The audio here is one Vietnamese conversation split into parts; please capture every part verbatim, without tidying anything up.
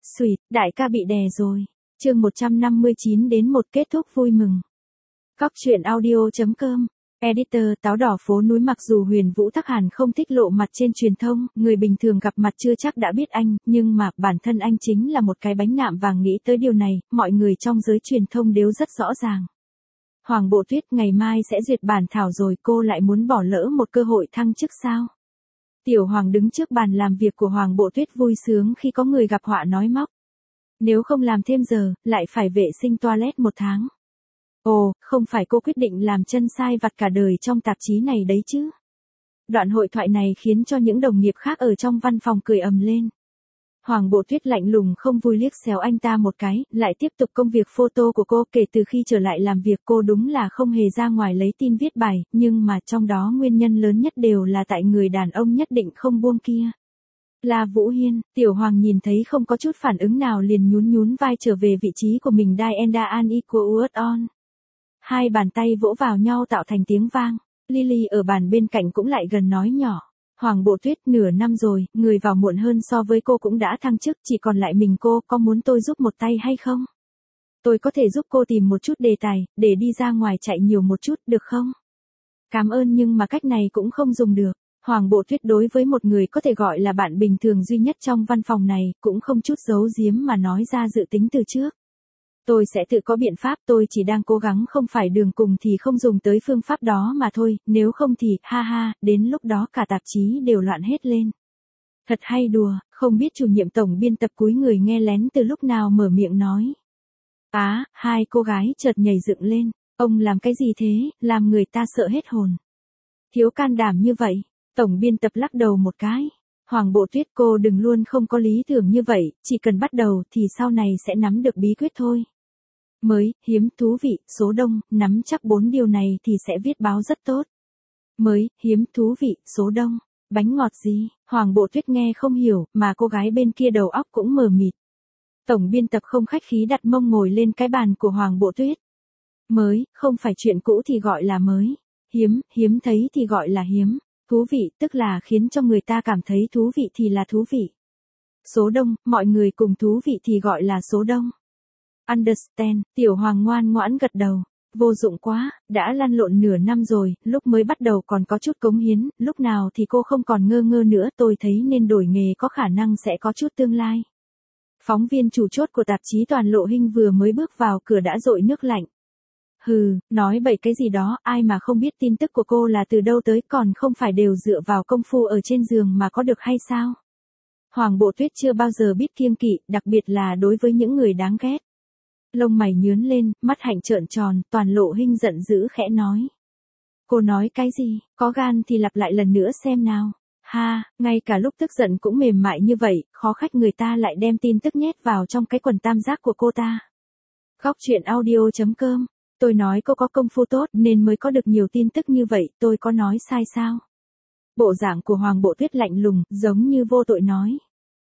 Xùi, đại ca bị đè rồi. Chương một trăm năm mươi chín đến một kết thúc vui mừng. Góc truyện audio.com. Editor. Táo đỏ phố núi. Mặc dù Huyền Vũ Thắc Hàn không thích lộ mặt trên truyền thông, người bình thường gặp mặt chưa chắc đã biết anh, nhưng mà bản thân anh chính là một cái bánh nạm vàng. Nghĩ tới điều này, mọi người trong giới truyền thông đều rất rõ ràng. Hoàng Bộ Tuyết ngày mai sẽ duyệt bản thảo rồi, cô lại muốn bỏ lỡ một cơ hội thăng chức sao? Tiểu Hoàng đứng trước bàn làm việc của Hoàng Bộ Tuyết vui sướng khi có người gặp họa nói móc. Nếu không làm thêm giờ, lại phải vệ sinh toilet một tháng. Ồ, không phải cô quyết định làm chân sai vặt cả đời trong tạp chí này đấy chứ? Đoạn hội thoại này khiến cho những đồng nghiệp khác ở trong văn phòng cười ầm lên. Hoàng Bộ Tuyết lạnh lùng không vui liếc xéo anh ta một cái, lại tiếp tục công việc photo của cô. Kể từ khi trở lại làm việc cô đúng là không hề ra ngoài lấy tin viết bài, nhưng mà trong đó nguyên nhân lớn nhất đều là tại người đàn ông nhất định không buông kia. Là Vũ Hiên. Tiểu Hoàng nhìn thấy không có chút phản ứng nào liền nhún nhún vai trở về vị trí của mình. Diana unequal on. Hai bàn tay vỗ vào nhau tạo thành tiếng vang. Lily ở bàn bên cạnh cũng lại gần nói nhỏ. Hoàng Bộ Tuyết, nửa năm rồi, người vào muộn hơn so với cô cũng đã thăng chức, chỉ còn lại mình cô, có muốn tôi giúp một tay hay không? Tôi có thể giúp cô tìm một chút đề tài, để đi ra ngoài chạy nhiều một chút, được không? Cảm ơn, nhưng mà cách này cũng không dùng được. Hoàng Bộ Tuyết đối với một người có thể gọi là bạn bình thường duy nhất trong văn phòng này, cũng không chút giấu giếm mà nói ra dự tính từ trước. Tôi sẽ tự có biện pháp, tôi chỉ đang cố gắng không phải đường cùng thì không dùng tới phương pháp đó mà thôi, nếu không thì, ha ha, đến lúc đó cả tạp chí đều loạn hết lên. Thật hay đùa, không biết chủ nhiệm tổng biên tập cúi người nghe lén từ lúc nào mở miệng nói. Á, hai cô gái chợt nhảy dựng lên, ông làm cái gì thế, làm người ta sợ hết hồn. Thiếu can đảm như vậy, tổng biên tập lắc đầu một cái. Hoàng Bộ Tuyết, cô đừng luôn không có lý tưởng như vậy, chỉ cần bắt đầu thì sau này sẽ nắm được bí quyết thôi. Mới, hiếm, thú vị, số đông, nắm chắc bốn điều này thì sẽ viết báo rất tốt. Mới, hiếm, thú vị, số đông, bánh ngọt gì? Hoàng Bộ Tuyết nghe không hiểu, mà cô gái bên kia đầu óc cũng mờ mịt. Tổng biên tập không khách khí đặt mông ngồi lên cái bàn của Hoàng Bộ Tuyết. Mới, không phải chuyện cũ thì gọi là mới. Hiếm, hiếm thấy thì gọi là hiếm. Thú vị, tức là khiến cho người ta cảm thấy thú vị thì là thú vị. Số đông, mọi người cùng thú vị thì gọi là số đông. Understand. Tiểu Hoàng ngoan ngoãn gật đầu. Vô dụng quá, đã lăn lộn nửa năm rồi, lúc mới bắt đầu còn có chút cống hiến, lúc nào thì cô không còn ngơ ngơ nữa. Tôi thấy nên đổi nghề, có khả năng sẽ có chút tương lai. Phóng viên chủ chốt của tạp chí Toàn Lộ Hinh vừa mới bước vào cửa đã dội nước lạnh. Hừ, nói bậy cái gì đó, ai mà không biết tin tức của cô là từ đâu tới, còn không phải đều dựa vào công phu ở trên giường mà có được hay sao? Hoàng Bộ Tuyết chưa bao giờ biết kiêng kỵ, đặc biệt là đối với những người đáng ghét. Lông mày nhướng lên, mắt hạnh trợn tròn, Toàn Lộ Hinh giận dữ khẽ nói. Cô nói cái gì, có gan thì lặp lại lần nữa xem nào. Ha, ngay cả lúc tức giận cũng mềm mại như vậy, khó trách người ta lại đem tin tức nhét vào trong cái quần tam giác của cô ta. Góc truyện audio.com. Tôi nói cô có công phu tốt nên mới có được nhiều tin tức như vậy, tôi có nói sai sao? Bộ dạng của Hoàng Bộ Tuyết lạnh lùng, giống như vô tội nói.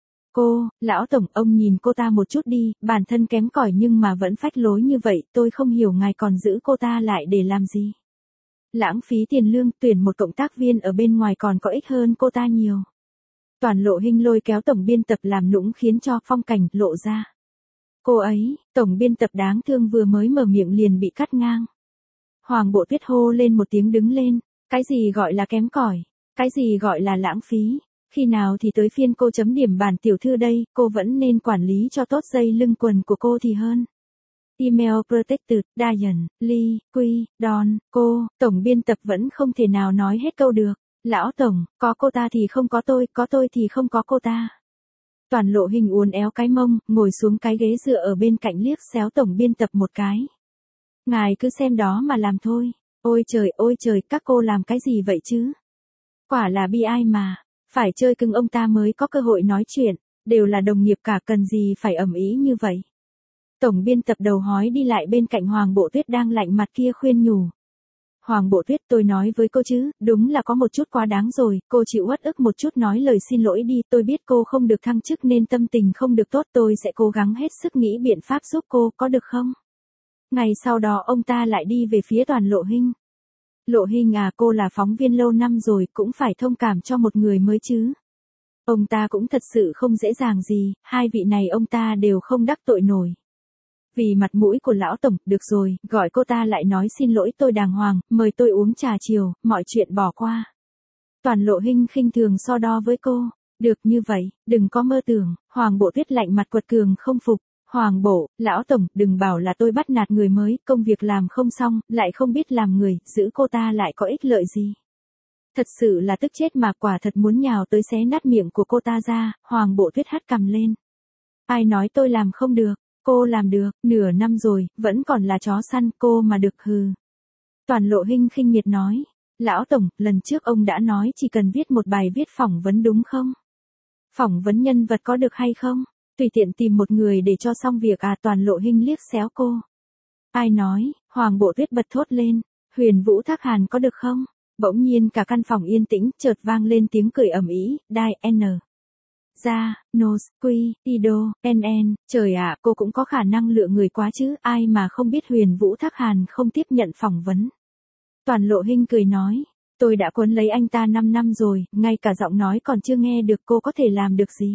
Cô, lão tổng, ông nhìn cô ta một chút đi, bản thân kém cỏi nhưng mà vẫn phách lối như vậy, tôi không hiểu ngài còn giữ cô ta lại để làm gì. Lãng phí tiền lương, tuyển một cộng tác viên ở bên ngoài còn có ích hơn cô ta nhiều. Toàn Lộ Hinh lôi kéo tổng biên tập làm nũng khiến cho phong cảnh lộ ra. Cô ấy, tổng biên tập đáng thương vừa mới mở miệng liền bị cắt ngang. Hoàng Bộ Tuyết hô lên một tiếng đứng lên, cái gì gọi là kém cỏi, cái gì gọi là lãng phí, khi nào thì tới phiên cô chấm điểm bản tiểu thư đây, cô vẫn nên quản lý cho tốt dây lưng quần của cô thì hơn. Email protected, Diane, Lee, Quy, Don, cô, tổng biên tập vẫn không thể nào nói hết câu được. Lão tổng, có cô ta thì không có tôi, có tôi thì không có cô ta. Toàn Lộ Hinh uốn éo cái mông, ngồi xuống cái ghế dựa ở bên cạnh liếc xéo tổng biên tập một cái. Ngài cứ xem đó mà làm thôi. Ôi trời, ôi trời, các cô làm cái gì vậy chứ? Quả là bi ai mà, phải chơi cưng ông ta mới có cơ hội nói chuyện, đều là đồng nghiệp cả, cần gì phải ầm ĩ như vậy. Tổng biên tập đầu hói đi lại bên cạnh Hoàng Bộ Tuyết đang lạnh mặt kia khuyên nhủ. Hoàng Bộ Tuyết, tôi nói với cô chứ, đúng là có một chút quá đáng rồi, cô chịu uất ức một chút nói lời xin lỗi đi, tôi biết cô không được thăng chức nên tâm tình không được tốt, tôi sẽ cố gắng hết sức nghĩ biện pháp giúp cô, có được không? Ngày sau đó ông ta lại đi về phía Toàn Lộ Hinh. Lộ Hinh à, cô là phóng viên lâu năm rồi, cũng phải thông cảm cho một người mới chứ. Ông ta cũng thật sự không dễ dàng gì, hai vị này ông ta đều không đắc tội nổi. Vì mặt mũi của lão tổng, được rồi, gọi cô ta lại nói xin lỗi tôi đàng hoàng, mời tôi uống trà chiều, mọi chuyện bỏ qua. Toàn Lộ Hinh khinh thường so đo với cô. Được như vậy, đừng có mơ tưởng. Hoàng Bộ Tuyết lạnh mặt quật cường không phục. Hoàng Bộ, lão tổng, đừng bảo là tôi bắt nạt người mới, công việc làm không xong, lại không biết làm người, giữ cô ta lại có ích lợi gì. Thật sự là tức chết mà, quả thật muốn nhào tới xé nát miệng của cô ta ra. Hoàng Bộ Tuyết hất cằm lên. Ai nói tôi làm không được, cô làm được, nửa năm rồi, vẫn còn là chó săn, cô mà được hừ. Toàn Lộ Hinh khinh miệt nói. Lão tổng, lần trước ông đã nói chỉ cần viết một bài viết phỏng vấn đúng không? Phỏng vấn nhân vật có được hay không? Tùy tiện tìm một người để cho xong việc à? Toàn Lộ Hinh liếc xéo cô. Ai nói? Hoàng Bộ Tuyết bật thốt lên. Huyền Vũ Thác Hàn có được không? Bỗng nhiên cả căn phòng yên tĩnh, chợt vang lên tiếng cười ầm ĩ. Đai N. Ra, Nos, Quy, Ido, en en, trời ạ, cô cũng có khả năng lựa người quá chứ, ai mà không biết Huyền Vũ Thác Hàn không tiếp nhận phỏng vấn. Toàn Lộ Hinh cười nói, tôi đã quấn lấy anh ta năm năm rồi, ngay cả giọng nói còn chưa nghe được, cô có thể làm được gì?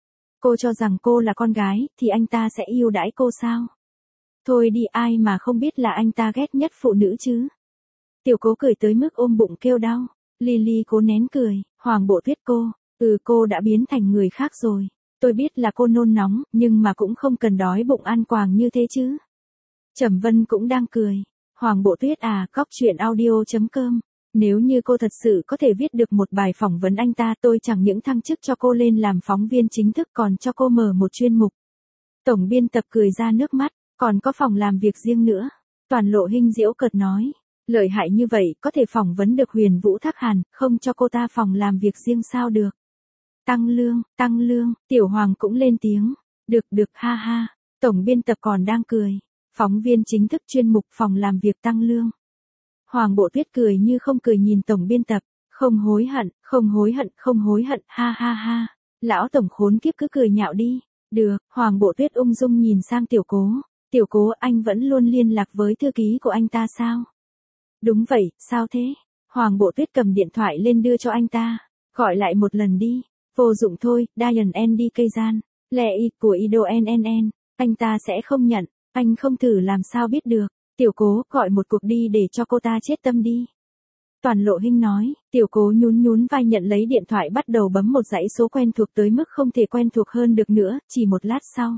Cô cho rằng cô là con gái, thì anh ta sẽ yêu đãi cô sao? Thôi đi, ai mà không biết là anh ta ghét nhất phụ nữ chứ? Tiểu Cố cười tới mức ôm bụng kêu đau. Lily cố nén cười. Hoàng Bộ Tuyết cô, ừ cô đã biến thành người khác rồi. Tôi biết là cô nôn nóng, nhưng mà cũng không cần đói bụng ăn quàng như thế chứ. Trầm Vân cũng đang cười. Hoàng Bộ Tuyết à, cóc truyện audio chấm com. Nếu như cô thật sự có thể viết được một bài phỏng vấn anh ta, tôi chẳng những thăng chức cho cô lên làm phóng viên chính thức, còn cho cô mở một chuyên mục. Tổng biên tập cười ra nước mắt, còn có phòng làm việc riêng nữa. Toàn Lộ Hinh giễu cợt nói. Lợi hại như vậy, có thể phỏng vấn được Huyền Vũ Thác Hàn, không cho cô ta phòng làm việc riêng sao được. Tăng lương, tăng lương, Tiểu Hoàng cũng lên tiếng. Được được, ha ha. Tổng biên tập còn đang cười. Phóng viên chính thức chuyên mục phòng làm việc tăng lương. Hoàng Bộ Tuyết cười như không cười nhìn tổng biên tập. Không hối hận, không hối hận, không hối hận, ha ha ha. Lão tổng khốn kiếp cứ cười nhạo đi. Được, Hoàng Bộ Tuyết ung dung nhìn sang Tiểu Cố. Tiểu Cố, anh vẫn luôn liên lạc với thư ký của anh ta sao? Đúng vậy, sao thế? Hoàng Bộ Tuyết cầm điện thoại lên đưa cho anh ta. Gọi lại một lần đi. Vô dụng thôi, Diane Andy cây gian. Lệ y của Ido en en en. Anh ta sẽ không nhận. Anh không thử làm sao biết được. Tiểu Cố, gọi một cuộc đi để cho cô ta chết tâm đi. Toàn Lộ Hinh nói. Tiểu Cố nhún nhún vai nhận lấy điện thoại, bắt đầu bấm một dãy số quen thuộc tới mức không thể quen thuộc hơn được nữa. Chỉ một lát sau.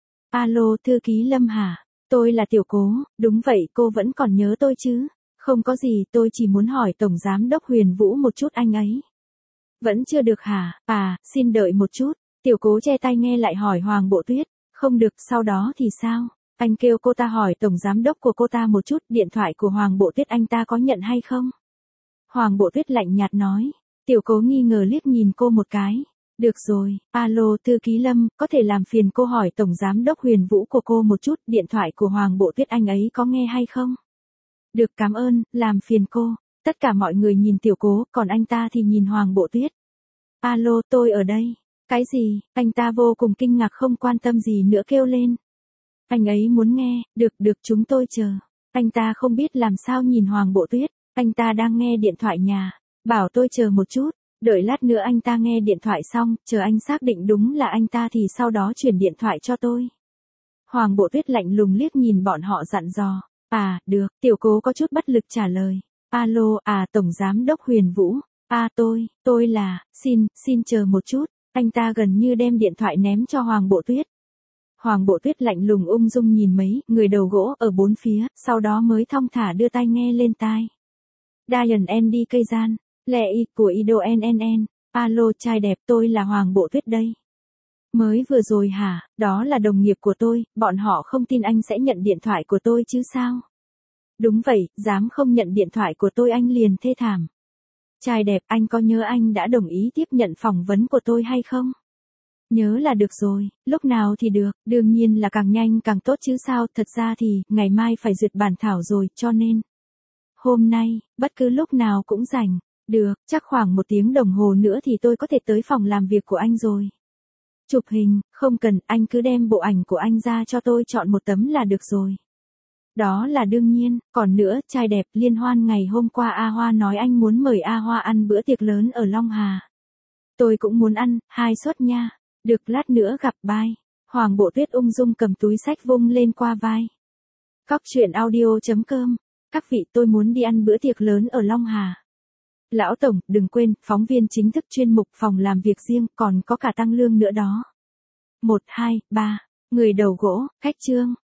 Alo, thư ký Lâm hả? Tôi là Tiểu Cố. Đúng vậy, cô vẫn còn nhớ tôi chứ? Không có gì, tôi chỉ muốn hỏi Tổng Giám đốc Huyền Vũ một chút anh ấy. Vẫn chưa được hả? À, xin đợi một chút. Tiểu Cố che tai nghe lại hỏi Hoàng Bộ Tuyết. Không được, sau đó thì sao? Anh kêu cô ta hỏi Tổng Giám đốc của cô ta một chút, điện thoại của Hoàng Bộ Tuyết anh ta có nhận hay không? Hoàng Bộ Tuyết lạnh nhạt nói. Tiểu Cố nghi ngờ liếc nhìn cô một cái. Được rồi, alo thư ký Lâm, có thể làm phiền cô hỏi Tổng Giám đốc Huyền Vũ của cô một chút, điện thoại của Hoàng Bộ Tuyết anh ấy có nghe hay không? Được, cảm ơn, làm phiền cô. Tất cả mọi người nhìn Tiểu Cố, còn anh ta thì nhìn Hoàng Bộ Tuyết. Alo, tôi ở đây. Cái gì? Anh ta vô cùng kinh ngạc, không quan tâm gì nữa kêu lên. Anh ấy muốn nghe, được được chúng tôi chờ. Anh ta không biết làm sao nhìn Hoàng Bộ Tuyết, anh ta đang nghe điện thoại nhà. Bảo tôi chờ một chút, đợi lát nữa anh ta nghe điện thoại xong, chờ anh xác định đúng là anh ta thì sau đó chuyển điện thoại cho tôi. Hoàng Bộ Tuyết lạnh lùng liếc nhìn bọn họ dặn dò. À, được, Tiểu Cố có chút bất lực trả lời. Alo, à Tổng Giám đốc Huyền Vũ. À tôi, tôi là, xin, xin chờ một chút. Anh ta gần như đem điện thoại ném cho Hoàng Bộ Tuyết. Hoàng Bộ Tuyết lạnh lùng ung dung nhìn mấy người đầu gỗ ở bốn phía, sau đó mới thong thả đưa tai nghe lên tai. Diane Andy cây gian, Lệ y của Ido en en en. Alo trai đẹp, tôi là Hoàng Bộ Tuyết đây. Mới vừa rồi hả? Đó là đồng nghiệp của tôi, bọn họ không tin anh sẽ nhận điện thoại của tôi chứ sao? Đúng vậy, dám không nhận điện thoại của tôi anh liền thê thảm. Trai đẹp, anh có nhớ anh đã đồng ý tiếp nhận phỏng vấn của tôi hay không? Nhớ là được rồi, lúc nào thì được, đương nhiên là càng nhanh càng tốt chứ sao, thật ra thì, ngày mai phải duyệt bản thảo rồi, cho nên. Hôm nay, bất cứ lúc nào cũng rảnh. Được, chắc khoảng một tiếng đồng hồ nữa thì tôi có thể tới phòng làm việc của anh rồi. Chụp hình, không cần, anh cứ đem bộ ảnh của anh ra cho tôi chọn một tấm là được rồi. Đó là đương nhiên, còn nữa, trai đẹp, liên hoan ngày hôm qua A Hoa nói anh muốn mời A Hoa ăn bữa tiệc lớn ở Long Hà. Tôi cũng muốn ăn, hai suất nha. Được, lát nữa gặp, bye. Hoàng Bộ Tuyết ung dung cầm túi xách vung lên qua vai. Cóc truyện audio chấm com. Các vị, tôi muốn đi ăn bữa tiệc lớn ở Long Hà. Lão Tổng, đừng quên, phóng viên chính thức chuyên mục phòng làm việc riêng, còn có cả tăng lương nữa đó. Một, hai, ba. Người đầu gỗ, khách trương.